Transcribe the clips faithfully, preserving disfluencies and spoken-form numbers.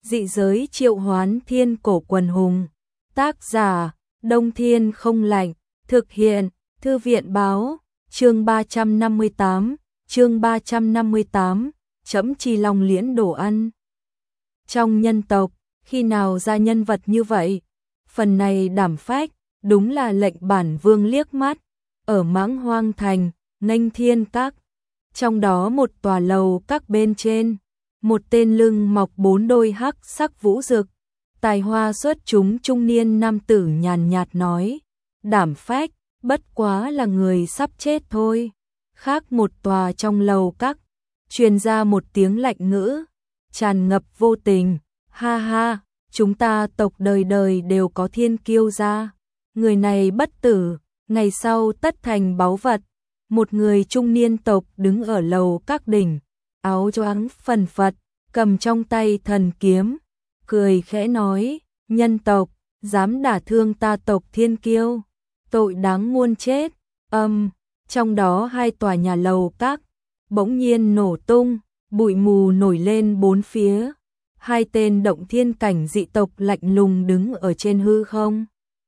Dị giới triệu hoán thiên cổ quần hùng. Tác giả, Đông Thiên không lạnh. Thực hiện, Thư viện báo. Chương ba trăm năm mươi tám, chương ba trăm năm mươi tám, Trẫm Chi Long liễn đồ ăn. Trong nhân tộc, khi nào ra nhân vật như vậy? Phần này đảm phách, đúng là lệnh bản vương liếc mắt. Ở Mãng Hoang Thành, Nghênh Thiên Các. Trong đó một tòa lầu các bên trên, một tên lưng mọc bốn đôi hắc sắc vũ rực, tài hoa xuất chúng trung niên nam tử nhàn nhạt nói, đảm phách, bất quá là người sắp chết thôi. Khác một tòa trong lầu các, truyền ra một tiếng lạnh ngữ, tràn ngập vô tình, ha ha, chúng ta tộc đời đời đều có thiên kiêu gia, người này bất tử, ngày sau tất thành báu vật. Một người trung niên tộc đứng ở lầu các đỉnh, áo choàng phần phật, cầm trong tay thần kiếm, cười khẽ nói, nhân tộc, dám đả thương ta tộc thiên kiêu, tội đáng muôn chết. Âm, trong đó hai tòa nhà lầu các, bỗng nhiên nổ tung, bụi mù nổi lên bốn phía, hai tên động thiên cảnh dị tộc lạnh lùng đứng ở trên hư không.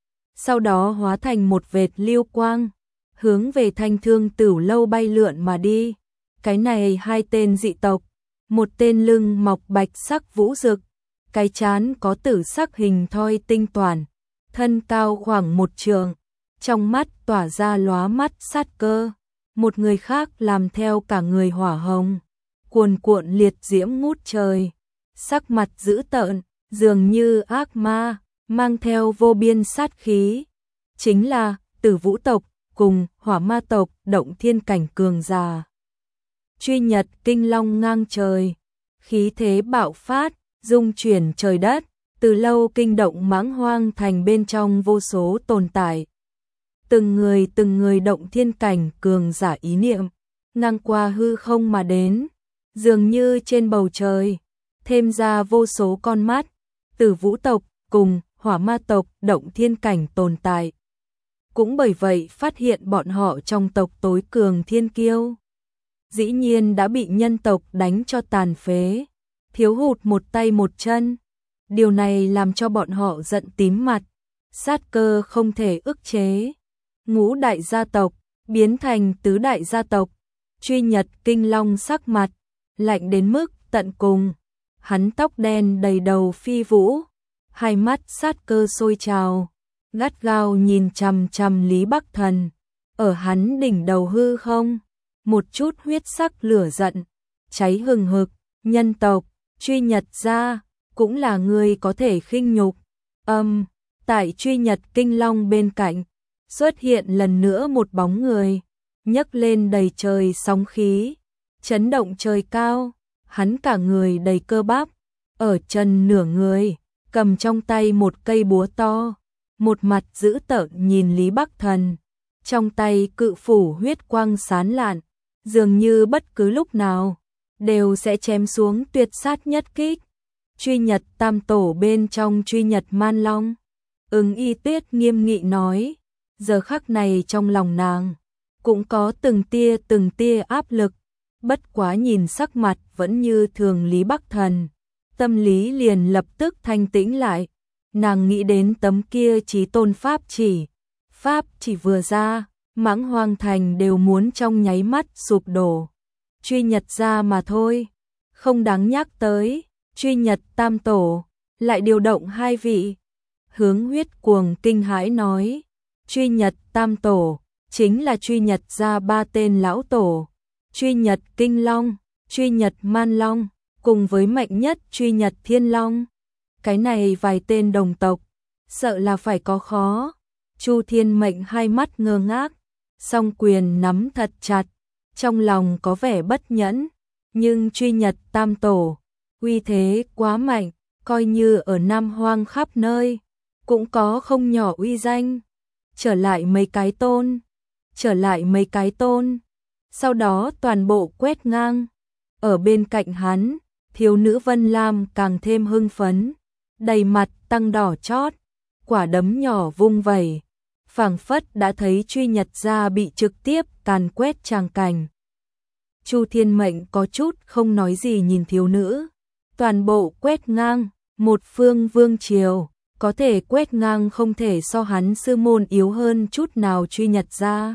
Sau đó hóa thành một vệt lưu quang, hướng về Thanh Thương Tửu lâu bay lượn mà đi. Cái này hai tên dị tộc, một tên lưng mọc bạch sắc vũ rực, cái trán có tử sắc hình thoi tinh toàn, thân cao khoảng một trượng, trong mắt tỏa ra lóa mắt sát cơ. Một người khác làm theo cả người hỏa hồng, cuồn cuộn liệt diễm ngút trời, sắc mặt dữ tợn, dường như ác ma, mang theo vô biên sát khí. Chính là Tử Vũ tộc cùng Hỏa Ma tộc động thiên cảnh cường giả. Truy Nhật Kinh Long ngang trời, khí thế bạo phát, dung chuyển trời đất, từ lâu kinh động Mãng Hoang Thành bên trong vô số tồn tại. Từng người từng người động thiên cảnh cường giả ý niệm, ngang qua hư không mà đến, dường như trên bầu trời, thêm ra vô số con mắt, Tử Vũ tộc cùng Hỏa Ma tộc động thiên cảnh tồn tại. Cũng bởi vậy phát hiện bọn họ trong tộc tối cường thiên kiêu, dĩ nhiên đã bị nhân tộc đánh cho tàn phế, thiếu hụt một tay một chân. Điều này làm cho bọn họ giận tím mặt, sát cơ không thể ức chế. Ngũ đại gia tộc biến thành tứ đại gia tộc. Truy Nhật Kinh Long sắc mặt lạnh đến mức tận cùng, hắn tóc đen đầy đầu phi vũ, hai mắt sát cơ sôi trào, gắt gao nhìn chằm chằm Lý Bắc Thần. Ở hắn đỉnh đầu hư không, một chút huyết sắc lửa giận cháy hừng hực. Nhân tộc Truy Nhật gia cũng là người có thể khinh nhục. Âm, tại Truy Nhật Kinh Long bên cạnh xuất hiện lần nữa một bóng người, nhấc lên đầy trời sóng khí, chấn động trời cao. Hắn cả người đầy cơ bắp, ở chân nửa người, cầm trong tay một cây búa to, một mặt dữ tợn nhìn Lý Bắc Thần, trong tay cự phủ huyết quang sán lạn, dường như bất cứ lúc nào đều sẽ chém xuống tuyệt sát nhất kích. Truy Nhật Tam Tổ bên trong Truy Nhật Man Long, Ứng Y Tuyết nghiêm nghị nói, giờ khắc này trong lòng nàng cũng có từng tia từng tia áp lực, bất quá nhìn sắc mặt vẫn như thường Lý Bắc Thần, tâm lý liền lập tức thanh tĩnh lại. Nàng nghĩ đến tấm kia chí tôn pháp chỉ, pháp chỉ vừa ra, Mãng Hoang Thành đều muốn trong nháy mắt sụp đổ. Truy Nhật gia mà thôi, không đáng nhắc tới. Truy Nhật Tam Tổ lại điều động hai vị. Hướng Huyết Cuồng kinh hãi nói, Truy Nhật Tam Tổ chính là Truy Nhật gia ba tên lão tổ, Truy Nhật Kinh Long, Truy Nhật Man Long, cùng với mạnh nhất Truy Nhật Thiên Long. Cái này vài tên đồng tộc, sợ là phải có khó. Chu Thiên Mệnh hai mắt ngơ ngác, song quyền nắm thật chặt, trong lòng có vẻ bất nhẫn. Nhưng Truy Nhật Tam Tổ uy thế quá mạnh, coi như ở Nam Hoang khắp nơi cũng có không nhỏ uy danh. Trở lại mấy cái tôn, trở lại mấy cái tôn, sau đó toàn bộ quét ngang. Ở bên cạnh hắn, thiếu nữ Vân Lam càng thêm hưng phấn, đầy mặt tăng đỏ chót, quả đấm nhỏ vung vẩy, phảng phất đã thấy Truy Nhật gia bị trực tiếp càn quét tràng cảnh. Chu Thiên Mệnh có chút không nói gì nhìn thiếu nữ, toàn bộ quét ngang, một phương vương triều, có thể quét ngang không thể so hắn sư môn yếu hơn chút nào Truy Nhật gia.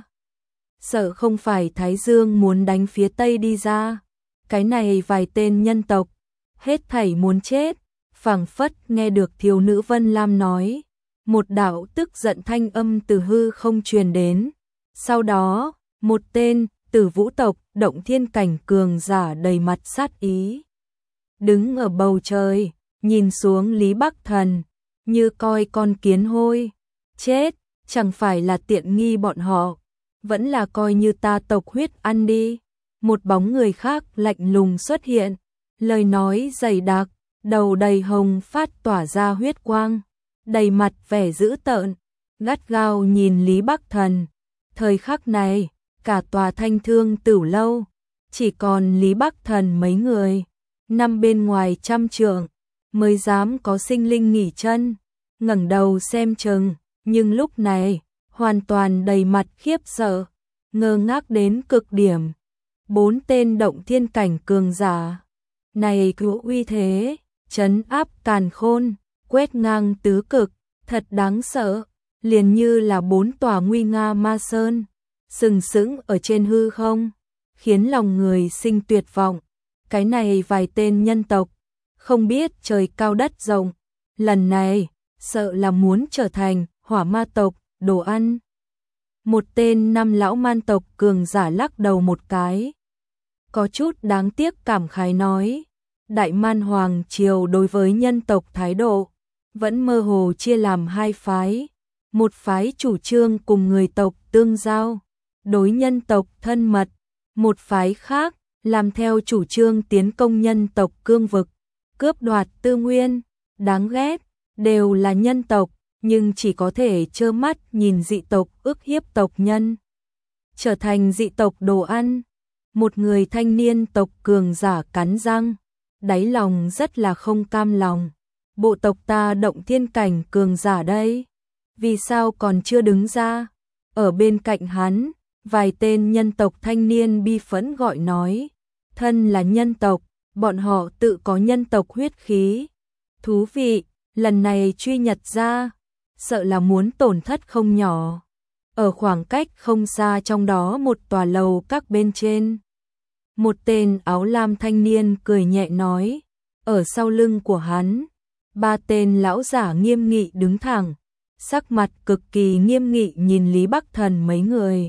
Sợ không phải Thái Dương muốn đánh phía Tây đi ra. Cái này vài tên nhân tộc, hết thảy muốn chết, phảng phất nghe được thiếu nữ Vân Lam nói. Một đạo tức giận thanh âm từ hư không truyền đến. Sau đó, một tên Tử Vũ tộc Động Thiên cảnh cường giả đầy mặt sát ý. Đứng ở bầu trời, nhìn xuống Lý Bắc Thần, như coi con kiến hôi. Chết, chẳng phải là tiện nghi bọn họ, vẫn là coi như ta tộc huyết ăn đi. Một bóng người khác lạnh lùng xuất hiện, lời nói dày đặc, đầu đầy hồng phát tỏa ra huyết quang, đầy mặt vẻ dữ tợn, gắt gao nhìn Lý Bắc Thần. Thời khắc này, cả tòa Thanh Thương Tửu lâu, chỉ còn Lý Bắc Thần mấy người, nằm bên ngoài trăm trượng, mới dám có sinh linh nghỉ chân, ngẩng đầu xem chừng, nhưng lúc này, hoàn toàn đầy mặt khiếp sợ, ngơ ngác đến cực điểm. Bốn tên Động Thiên cảnh cường giả, này cứu uy thế, trấn áp càn khôn, quét ngang tứ cực, thật đáng sợ, liền như là bốn tòa nguy nga ma sơn, sừng sững ở trên hư không, khiến lòng người sinh tuyệt vọng. Cái này vài tên nhân tộc, không biết trời cao đất rộng, lần này, sợ là muốn trở thành hỏa ma tộc, đồ ăn. Một tên năm lão man tộc cường giả lắc đầu một cái, có chút đáng tiếc cảm khái nói, Đại Man Hoàng Triều đối với nhân tộc thái độ, vẫn mơ hồ chia làm hai phái, một phái chủ trương cùng người tộc tương giao, đối nhân tộc thân mật, một phái khác, làm theo chủ trương tiến công nhân tộc cương vực, cướp đoạt tư nguyên, đáng ghét, đều là nhân tộc, nhưng chỉ có thể trơ mắt nhìn dị tộc ức hiếp tộc nhân, trở thành dị tộc đồ ăn. Một người thanh niên tộc cường giả cắn răng, đáy lòng rất là không cam lòng. Bộ tộc ta Động Thiên cảnh cường giả đây, vì sao còn chưa đứng ra? Ở bên cạnh hắn, vài tên nhân tộc thanh niên bi phẫn gọi nói, thân là nhân tộc, bọn họ tự có nhân tộc huyết khí. Thú vị, lần này Truy Nhật gia, sợ là muốn tổn thất không nhỏ. Ở khoảng cách không xa trong đó một tòa lầu các bên trên, một tên áo lam thanh niên cười nhẹ nói, ở sau lưng của hắn, ba tên lão giả nghiêm nghị đứng thẳng, sắc mặt cực kỳ nghiêm nghị nhìn Lý Bắc Thần mấy người.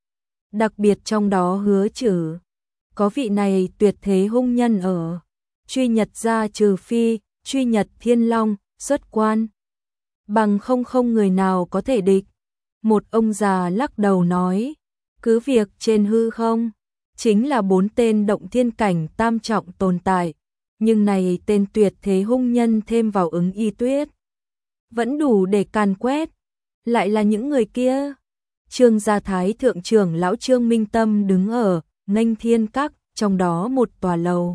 Đặc biệt trong đó Hứa Trử, có vị này tuyệt thế hung nhân ở, Truy Nhật gia trừ phi, Truy Nhật Thiên Long, xuất quan. Bằng không không người nào có thể địch. Một ông già lắc đầu nói, cứ việc trên hư không, chính là bốn tên Động Thiên cảnh tam trọng tồn tại, nhưng này tên tuyệt thế hung nhân thêm vào Ứng Y Tuyết, vẫn đủ để càn quét, lại là những người kia. Trương gia Thái thượng trưởng lão Trương Minh Tâm đứng ở Nghênh Thiên Các, trong đó một tòa lầu.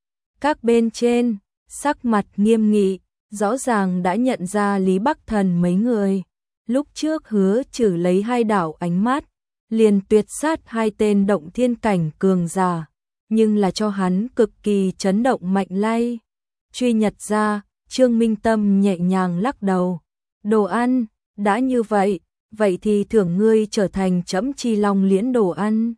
Các bên trên, sắc mặt nghiêm nghị, rõ ràng đã nhận ra Lý Bắc Thần mấy người. Lúc trước Hứa Trử lấy hai đạo ánh mắt, liền tuyệt sát hai tên Động Thiên cảnh cường giả, nhưng là cho hắn cực kỳ chấn động mạnh lay. Truy Nhật gia, Trương Minh Tâm nhẹ nhàng lắc đầu. Đồ ăn, đã như vậy, vậy thì thưởng ngươi trở thành Trẫm Chi Long Liễn đồ ăn.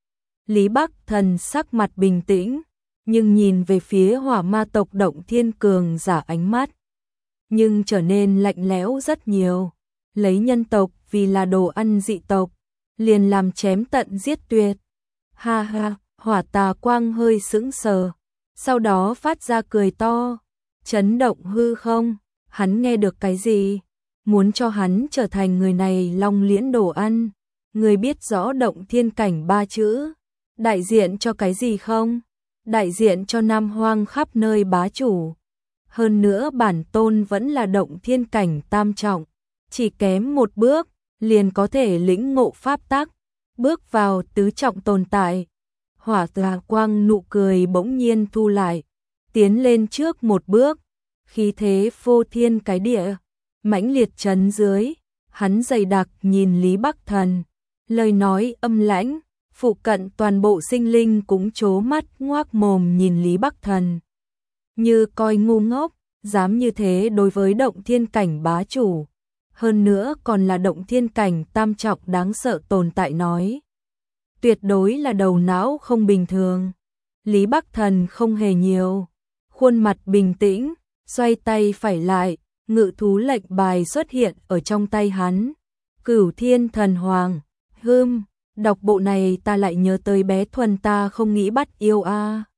Lý Bắc Thần sắc mặt bình tĩnh, nhưng nhìn về phía hỏa ma tộc Động Thiên cường giả ánh mắt, nhưng trở nên lạnh lẽo rất nhiều. Lấy nhân tộc vì là đồ ăn dị tộc, liền làm chém tận giết tuyệt. Ha ha, hỏa tà quang hơi sững sờ, sau đó phát ra cười to, chấn động hư không. Hắn nghe được cái gì? Muốn cho hắn trở thành người này Long Liễn đồ ăn. Người biết rõ Động Thiên cảnh ba chữ, đại diện cho cái gì không? Đại diện cho Nam Hoang khắp nơi bá chủ. Hơn nữa bản tôn vẫn là Động Thiên cảnh tam trọng, chỉ kém một bước, liền có thể lĩnh ngộ pháp tắc, bước vào tứ trọng tồn tại. Hỏa tà quang nụ cười bỗng nhiên thu lại, tiến lên trước một bước, khí thế phô thiên cái địa, mãnh liệt chấn dưới. Hắn dày đặc nhìn Lý Bắc Thần, lời nói âm lãnh, phụ cận toàn bộ sinh linh cũng trố mắt ngoác mồm nhìn Lý Bắc Thần, như coi ngu ngốc. dám như thế đối với động thiên cảnh bá chủ, hơn nữa còn là động thiên cảnh tam trọng đáng sợ tồn tại nói. Tuyệt đối là đầu não không bình thường. Lý Bắc Thần không hề nhiều, khuôn mặt bình tĩnh, xoay tay phải lại, ngự thú lệnh bài xuất hiện ở trong tay hắn. Cửu Thiên Thần Hoàng, hưm, đọc bộ này ta lại nhớ tới bé Thuần ta không nghĩ bắt yêu a.